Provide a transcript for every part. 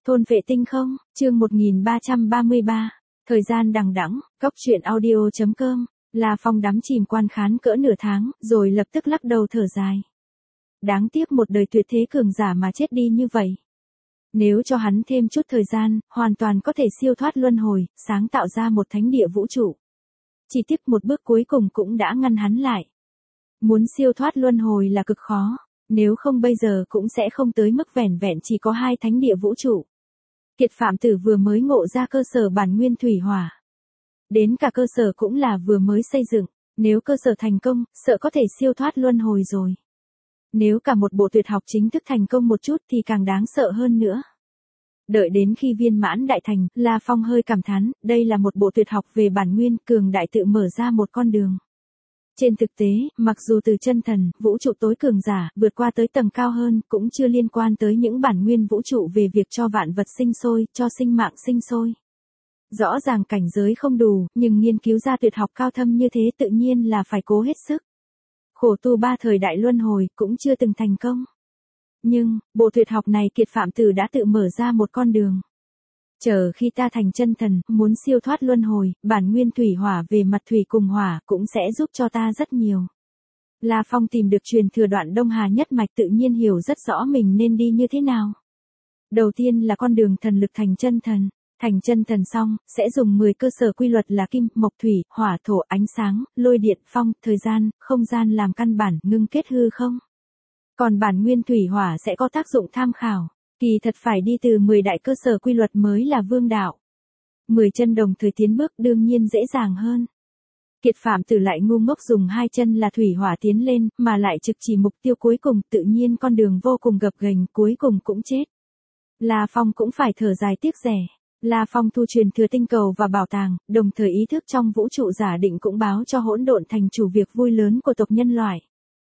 Thôn vệ tinh không, chương 1333, thời gian đằng đẵng, cóc truyện audio.com, La Phong đắm chìm quan khán cỡ nửa tháng, rồi lập tức lắc đầu thở dài. Đáng tiếc một đời tuyệt thế cường giả mà chết đi như vậy. Nếu cho hắn thêm chút thời gian, hoàn toàn có thể siêu thoát luân hồi, sáng tạo ra một thánh địa vũ trụ. Chỉ tiếp một bước cuối cùng cũng đã ngăn hắn lại. Muốn siêu thoát luân hồi là cực khó, nếu không bây giờ cũng sẽ không tới mức vẻn vẹn chỉ có 2 thánh địa vũ trụ. Kiệt Phạm Tử vừa mới ngộ ra cơ sở bản nguyên thủy hỏa. Đến cả cơ sở cũng là vừa mới xây dựng, nếu cơ sở thành công, sợ có thể siêu thoát luân hồi rồi. Nếu cả một bộ tuyệt học chính thức thành công một chút thì càng đáng sợ hơn nữa. Đợi đến khi viên mãn đại thành, La Phong hơi cảm thán, đây là một bộ tuyệt học về bản nguyên, cường đại tự mở ra một con đường. Trên thực tế, mặc dù từ chân thần, vũ trụ tối cường giả, vượt qua tới tầng cao hơn, cũng chưa liên quan tới những bản nguyên vũ trụ về việc cho vạn vật sinh sôi, cho sinh mạng sinh sôi. Rõ ràng cảnh giới không đủ, nhưng nghiên cứu ra tuyệt học cao thâm như thế tự nhiên là phải cố hết sức. Khổ tu 3 thời đại luân hồi, cũng chưa từng thành công. Nhưng, bộ tuyệt học này Kiệt Phạm Tử đã tự mở ra một con đường. Chờ khi ta thành chân thần, muốn siêu thoát luân hồi, bản nguyên thủy hỏa về mặt thủy cùng hỏa cũng sẽ giúp cho ta rất nhiều. La Phong tìm được truyền thừa đoạn Đông Hà nhất mạch tự nhiên hiểu rất rõ mình nên đi như thế nào. Đầu tiên là con đường thần lực thành chân thần. Thành chân thần xong, sẽ dùng 10 cơ sở quy luật là kim, mộc, thủy, hỏa, thổ, ánh sáng, lôi điện, phong, thời gian, không gian làm căn bản, ngưng kết hư không. Còn bản nguyên thủy hỏa sẽ có tác dụng tham khảo. Kỳ thật phải đi từ 10 đại cơ sở quy luật mới là vương đạo. 10 chân đồng thời tiến bước đương nhiên dễ dàng hơn. Kiệt Phạm Tử lại ngu ngốc dùng 2 chân là thủy hỏa tiến lên, mà lại trực chỉ mục tiêu cuối cùng, tự nhiên con đường vô cùng gập ghềnh, cuối cùng cũng chết. La Phong cũng phải thở dài tiếc rẻ. La Phong thu truyền thừa tinh cầu và bảo tàng, đồng thời ý thức trong vũ trụ giả định cũng báo cho hỗn độn thành chủ việc vui lớn của tộc nhân loại.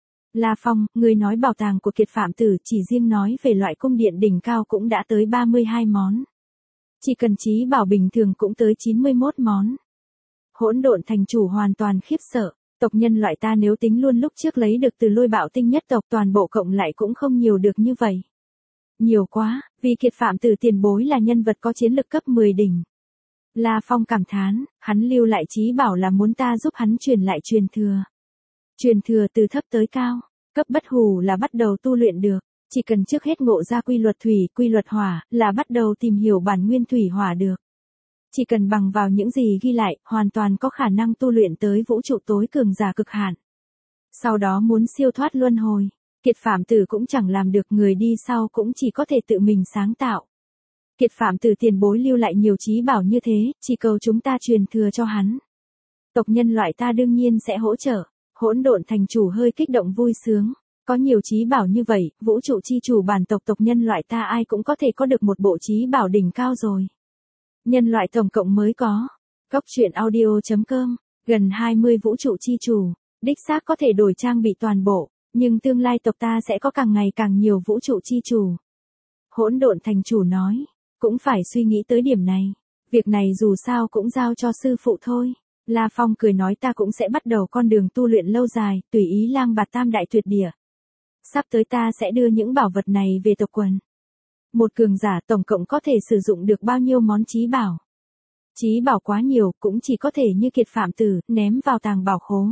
La Phong, người nói bảo tàng của Kiệt Phạm Tử chỉ riêng nói về loại cung điện đỉnh cao cũng đã tới 32 món. Chỉ cần trí bảo bình thường cũng tới 91 món. Hỗn độn thành chủ hoàn toàn khiếp sợ, tộc nhân loại ta nếu tính luôn lúc trước lấy được từ Lôi Bạo Tinh nhất tộc toàn bộ cộng lại cũng không nhiều được như vậy. Nhiều quá, vì Kiệt Phạm Tử tiền bối là nhân vật có chiến lực cấp 10 đỉnh. La Phong cảm thán, hắn lưu lại trí bảo là muốn ta giúp hắn truyền lại truyền thừa. Truyền thừa từ thấp tới cao, cấp bất hủ là bắt đầu tu luyện được, chỉ cần trước hết ngộ ra quy luật thủy, quy luật hỏa, là bắt đầu tìm hiểu bản nguyên thủy hỏa được. Chỉ cần bằng vào những gì ghi lại, hoàn toàn có khả năng tu luyện tới vũ trụ tối cường giả cực hạn. Sau đó muốn siêu thoát luân hồi, Kiệt Phạm Tử cũng chẳng làm được, người đi sau cũng chỉ có thể tự mình sáng tạo. Kiệt Phạm Tử tiền bối lưu lại nhiều trí bảo như thế, chỉ cầu chúng ta truyền thừa cho hắn. Tộc nhân loại ta đương nhiên sẽ hỗ trợ. Hỗn độn thành chủ hơi kích động vui sướng. Có nhiều trí bảo như vậy, vũ trụ chi chủ bản tộc tộc nhân loại ta ai cũng có thể có được một bộ trí bảo đỉnh cao rồi. Nhân loại tổng cộng mới có. Cóc truyện audio.com, gần 20 vũ trụ chi chủ. Đích xác có thể đổi trang bị toàn bộ, nhưng tương lai tộc ta sẽ có càng ngày càng nhiều vũ trụ chi chủ. Hỗn độn thành chủ nói, cũng phải suy nghĩ tới điểm này. Việc này dù sao cũng giao cho sư phụ thôi. La Phong cười nói ta cũng sẽ bắt đầu con đường tu luyện lâu dài, tùy ý lang bạt tam đại tuyệt địa. Sắp tới ta sẽ đưa những bảo vật này về tộc quần. Một cường giả tổng cộng có thể sử dụng được bao nhiêu món trí bảo? Trí bảo quá nhiều, cũng chỉ có thể như Kiệt Phạm Tử, ném vào tàng bảo khố.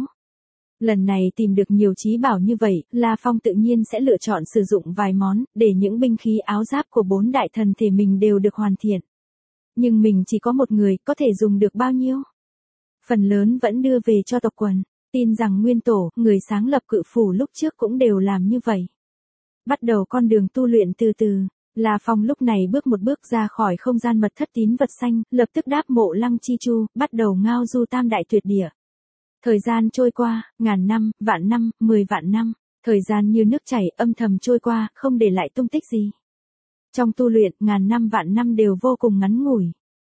Lần này tìm được nhiều trí bảo như vậy, La Phong tự nhiên sẽ lựa chọn sử dụng vài món, để những binh khí áo giáp của 4 đại thần thể mình đều được hoàn thiện. Nhưng mình chỉ có một người, có thể dùng được bao nhiêu? Phần lớn vẫn đưa về cho tộc quần, tin rằng nguyên tổ, người sáng lập cự phủ lúc trước cũng đều làm như vậy. Bắt đầu con đường tu luyện từ từ, La Phong lúc này bước một bước ra khỏi không gian mật thất tín vật xanh, lập tức đáp Mộ Lăng Chi Chu, bắt đầu ngao du tam đại tuyệt địa. Thời gian trôi qua, ngàn năm, vạn năm, 10 vạn năm, thời gian như nước chảy âm thầm trôi qua, không để lại tung tích gì. Trong tu luyện, ngàn năm vạn năm đều vô cùng ngắn ngủi.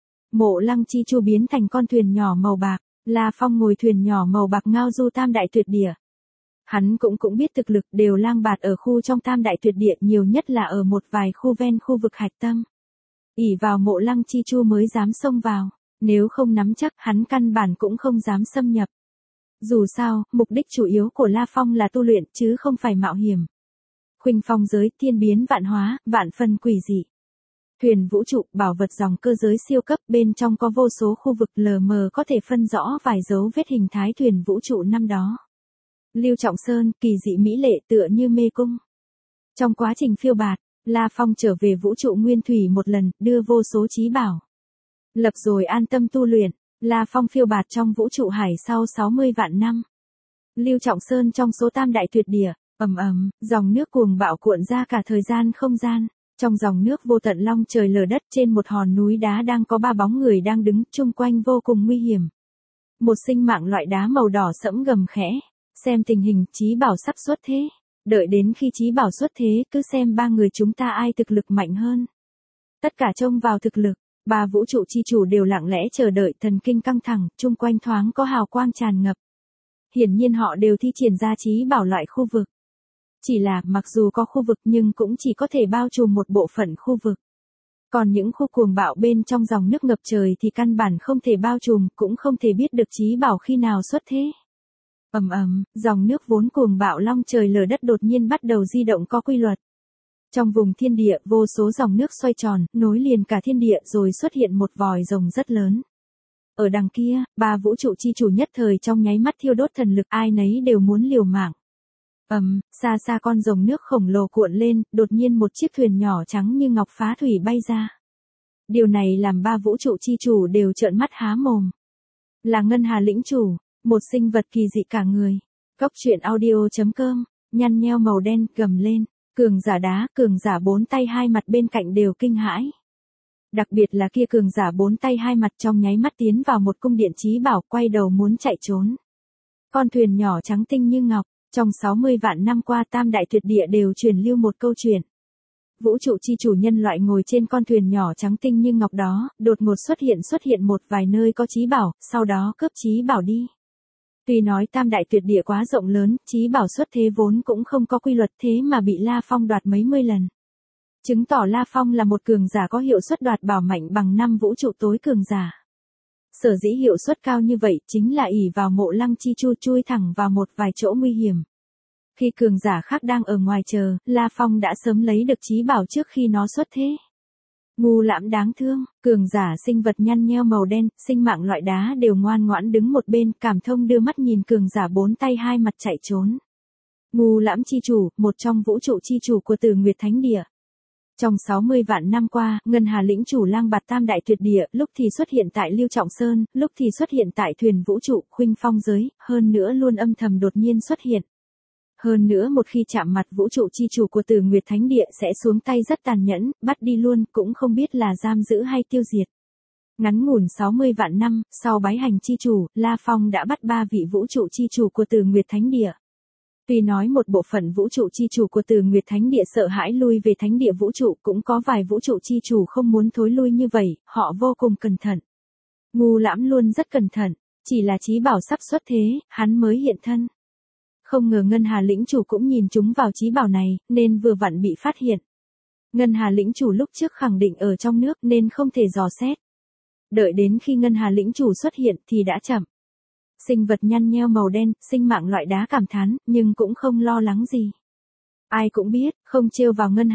Mộ Lăng Chi Chu biến thành con thuyền nhỏ màu bạc, La Phong ngồi thuyền nhỏ màu bạc ngao du tam đại tuyệt địa. Hắn cũng biết thực lực đều lang bạt ở khu trong tam đại tuyệt địa, nhiều nhất là ở một vài khu ven khu vực hạch tâm. Ỷ vào Mộ Lăng Chi Chu mới dám xông vào, nếu không nắm chắc hắn căn bản cũng không dám xâm nhập. Dù sao, mục đích chủ yếu của La Phong là tu luyện chứ không phải mạo hiểm. Khuynh phong giới thiên biến vạn hóa, vạn phần quỷ dị. Thuyền vũ trụ, bảo vật dòng cơ giới siêu cấp, bên trong có vô số khu vực lờ mờ có thể phân rõ vài dấu vết hình thái thuyền vũ trụ năm đó. Lưu Trọng Sơn, kỳ dị mỹ lệ tựa như mê cung. Trong quá trình phiêu bạt, La Phong trở về vũ trụ nguyên thủy một lần, đưa vô số trí bảo. Lập rồi an tâm tu luyện, La Phong phiêu bạt trong vũ trụ hải sau 60 vạn năm. Lưu Trọng Sơn trong số tam đại tuyệt địa, dòng nước cuồng bạo cuộn ra cả thời gian không gian. Trong dòng nước vô tận long trời lở đất, trên một hòn núi đá đang có 3 bóng người đang đứng, chung quanh vô cùng nguy hiểm. Một sinh mạng loại đá màu đỏ sẫm gầm khẽ, xem tình hình chí bảo sắp xuất thế. Đợi đến khi chí bảo xuất thế, cứ xem 3 người chúng ta ai thực lực mạnh hơn. Tất cả trông vào thực lực, 3 vũ trụ chi chủ đều lặng lẽ chờ đợi, thần kinh căng thẳng, chung quanh thoáng có hào quang tràn ngập. Hiển nhiên họ đều thi triển ra chí bảo loại khu vực. Chỉ là, mặc dù có khu vực nhưng cũng chỉ có thể bao trùm một bộ phận khu vực. Còn những khu cuồng bạo bên trong dòng nước ngập trời thì căn bản không thể bao trùm, cũng không thể biết được chí bảo khi nào xuất thế. Dòng nước vốn cuồng bạo long trời lở đất đột nhiên bắt đầu di động có quy luật. Trong vùng thiên địa, vô số dòng nước xoay tròn, nối liền cả thiên địa, rồi xuất hiện một vòi rồng rất lớn. Ở đằng kia, 3 vũ trụ chi chủ nhất thời trong nháy mắt thiêu đốt thần lực, ai nấy đều muốn liều mạng. Xa xa con rồng nước khổng lồ cuộn lên, đột nhiên một chiếc thuyền nhỏ trắng như ngọc phá thủy bay ra. Điều này làm 3 vũ trụ chi chủ đều trợn mắt há mồm. Là Ngân Hà lĩnh chủ, một sinh vật kỳ dị cả người. Góc truyện audio.com, nhăn nheo màu đen, gầm lên, cường giả đá, cường giả 4 tay 2 mặt bên cạnh đều kinh hãi. Đặc biệt là kia cường giả 4 tay 2 mặt trong nháy mắt tiến vào một cung điện chí bảo, quay đầu muốn chạy trốn. Con thuyền nhỏ trắng tinh như ngọc. Trong 60 vạn năm qua, tam đại tuyệt địa đều truyền lưu một câu chuyện. Vũ trụ chi chủ nhân loại ngồi trên con thuyền nhỏ trắng tinh như ngọc đó, đột ngột xuất hiện một vài nơi có chí bảo, sau đó cướp chí bảo đi. Tuy nói tam đại tuyệt địa quá rộng lớn, chí bảo xuất thế vốn cũng không có quy luật, thế mà bị La Phong đoạt mấy mươi lần. Chứng tỏ La Phong là một cường giả có hiệu suất đoạt bảo mạnh bằng 5 vũ trụ tối cường giả. Sở dĩ hiệu suất cao như vậy chính là ỷ vào Mộ Lăng chi chu chui thẳng vào một vài chỗ nguy hiểm. Khi cường giả khác đang ở ngoài chờ, La Phong đã sớm lấy được chí bảo trước khi nó xuất thế. Ngu Lãm đáng thương, cường giả sinh vật nhăn nheo màu đen, sinh mạng loại đá đều ngoan ngoãn đứng một bên, cảm thông đưa mắt nhìn cường giả 4 tay 2 mặt chạy trốn. Ngu Lãm chi chủ, một trong vũ trụ chi chủ của Tử Nguyệt Thánh Địa. Trong 60 vạn năm qua, Ngân Hà lĩnh chủ lang bạt tam đại tuyệt địa, lúc thì xuất hiện tại Lưu Trọng Sơn, lúc thì xuất hiện tại thuyền vũ trụ, khuynh phong giới, hơn nữa luôn âm thầm đột nhiên xuất hiện. Hơn nữa một khi chạm mặt vũ trụ chi chủ của Tử Nguyệt Thánh Địa sẽ xuống tay rất tàn nhẫn, bắt đi luôn, cũng không biết là giam giữ hay tiêu diệt. Ngắn ngủn 60 vạn năm, sau bái hành chi chủ, La Phong đã bắt 3 vị vũ trụ chi chủ của Tử Nguyệt Thánh Địa. Tuy nói một bộ phận vũ trụ chi chủ của Tử Nguyệt Thánh Địa sợ hãi lui về Thánh Địa vũ trụ, cũng có vài vũ trụ chi chủ không muốn thối lui như vậy, họ vô cùng cẩn thận. Ngu Lãm luôn rất cẩn thận, chỉ là chí bảo sắp xuất thế, hắn mới hiện thân. Không ngờ Ngân Hà lĩnh chủ cũng nhìn chúng vào chí bảo này, nên vừa vặn bị phát hiện. Ngân Hà lĩnh chủ lúc trước khẳng định ở trong nước nên không thể dò xét. Đợi đến khi Ngân Hà lĩnh chủ xuất hiện thì đã chậm. Sinh vật nhăn nheo màu đen, sinh mạng loại đá cảm thán, nhưng cũng không lo lắng gì. Ai cũng biết, không trêu vào Ngân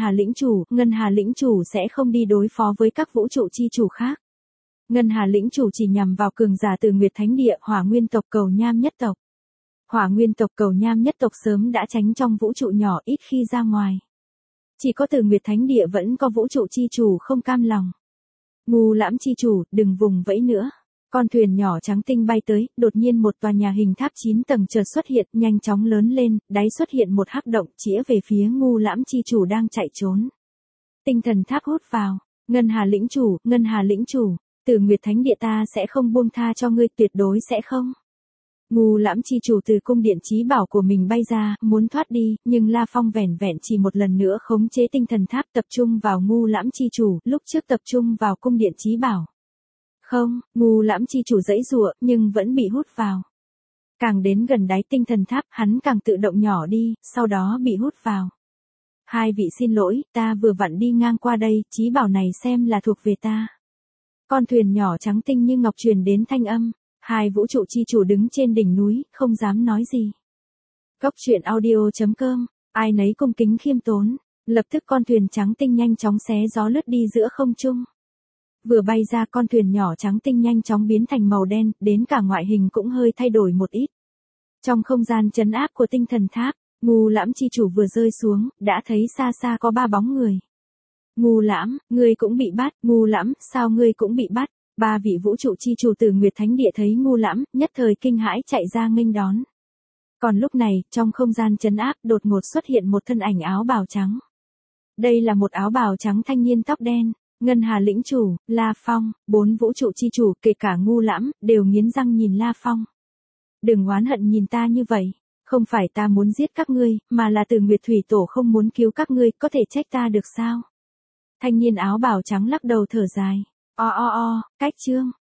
Hà lĩnh chủ sẽ không đi đối phó với các vũ trụ chi chủ khác. Ngân Hà lĩnh chủ chỉ nhằm vào cường giả Tử Nguyệt Thánh Địa, Hỏa Nguyên tộc Cầu Nham nhất tộc. Hỏa Nguyên tộc Cầu Nham nhất tộc sớm đã tránh trong vũ trụ nhỏ, ít khi ra ngoài. Chỉ có Tử Nguyệt Thánh Địa vẫn có vũ trụ chi chủ không cam lòng. Ngu Lãm chi chủ, đừng vùng vẫy nữa. Con thuyền nhỏ trắng tinh bay tới, đột nhiên một tòa nhà hình tháp 9 tầng chợt xuất hiện, nhanh chóng lớn lên, đáy xuất hiện một hắc động, chĩa về phía Ngu Lãm chi chủ đang chạy trốn. Tinh thần tháp hút vào, Ngân Hà lĩnh chủ, Tử Nguyệt Thánh Địa ta sẽ không buông tha cho ngươi, tuyệt đối sẽ không. Ngu Lãm chi chủ từ cung điện chí bảo của mình bay ra, muốn thoát đi, nhưng La Phong vẻn vẹn chỉ một lần nữa khống chế tinh thần tháp, tập trung vào Ngu Lãm chi chủ, lúc trước tập trung vào cung điện chí bảo. Không, Ngu Lãm chi chủ giãy giụa, nhưng vẫn bị hút vào. Càng đến gần đáy tinh thần tháp, hắn càng tự động nhỏ đi, sau đó bị hút vào. Hai vị xin lỗi, ta vừa vặn đi ngang qua đây, chí bảo này xem là thuộc về ta. Con thuyền nhỏ trắng tinh như ngọc truyền đến thanh âm. Hai vũ trụ chi chủ đứng trên đỉnh núi, không dám nói gì. Góc truyện audio.com, ai nấy cung kính khiêm tốn. Lập tức con thuyền trắng tinh nhanh chóng xé gió lướt đi giữa không trung. Vừa bay ra con thuyền nhỏ trắng tinh nhanh chóng biến thành màu đen, đến cả ngoại hình cũng hơi thay đổi một ít. Trong không gian trấn áp của tinh thần tháp, Ngu Lãm chi chủ vừa rơi xuống, đã thấy xa xa có 3 bóng người. Ngu Lãm, ngươi cũng bị bắt, Ngu Lãm, sao ngươi cũng bị bắt? 3 vị vũ trụ chi chủ từ Nguyệt Thánh Địa thấy Ngu Lãm, nhất thời kinh hãi chạy ra nghênh đón. Còn lúc này, trong không gian trấn áp đột ngột xuất hiện một thân ảnh áo bào trắng. Đây là một áo bào trắng thanh niên tóc đen, Ngân Hà lĩnh chủ, La Phong, 4 vũ trụ chi chủ kể cả Ngu Lãm, đều nghiến răng nhìn La Phong. Đừng oán hận nhìn ta như vậy, không phải ta muốn giết các ngươi, mà là Từ Nguyệt Thủy Tổ không muốn cứu các ngươi, có thể trách ta được sao? Thanh niên áo bào trắng lắc đầu thở dài. Cách chương.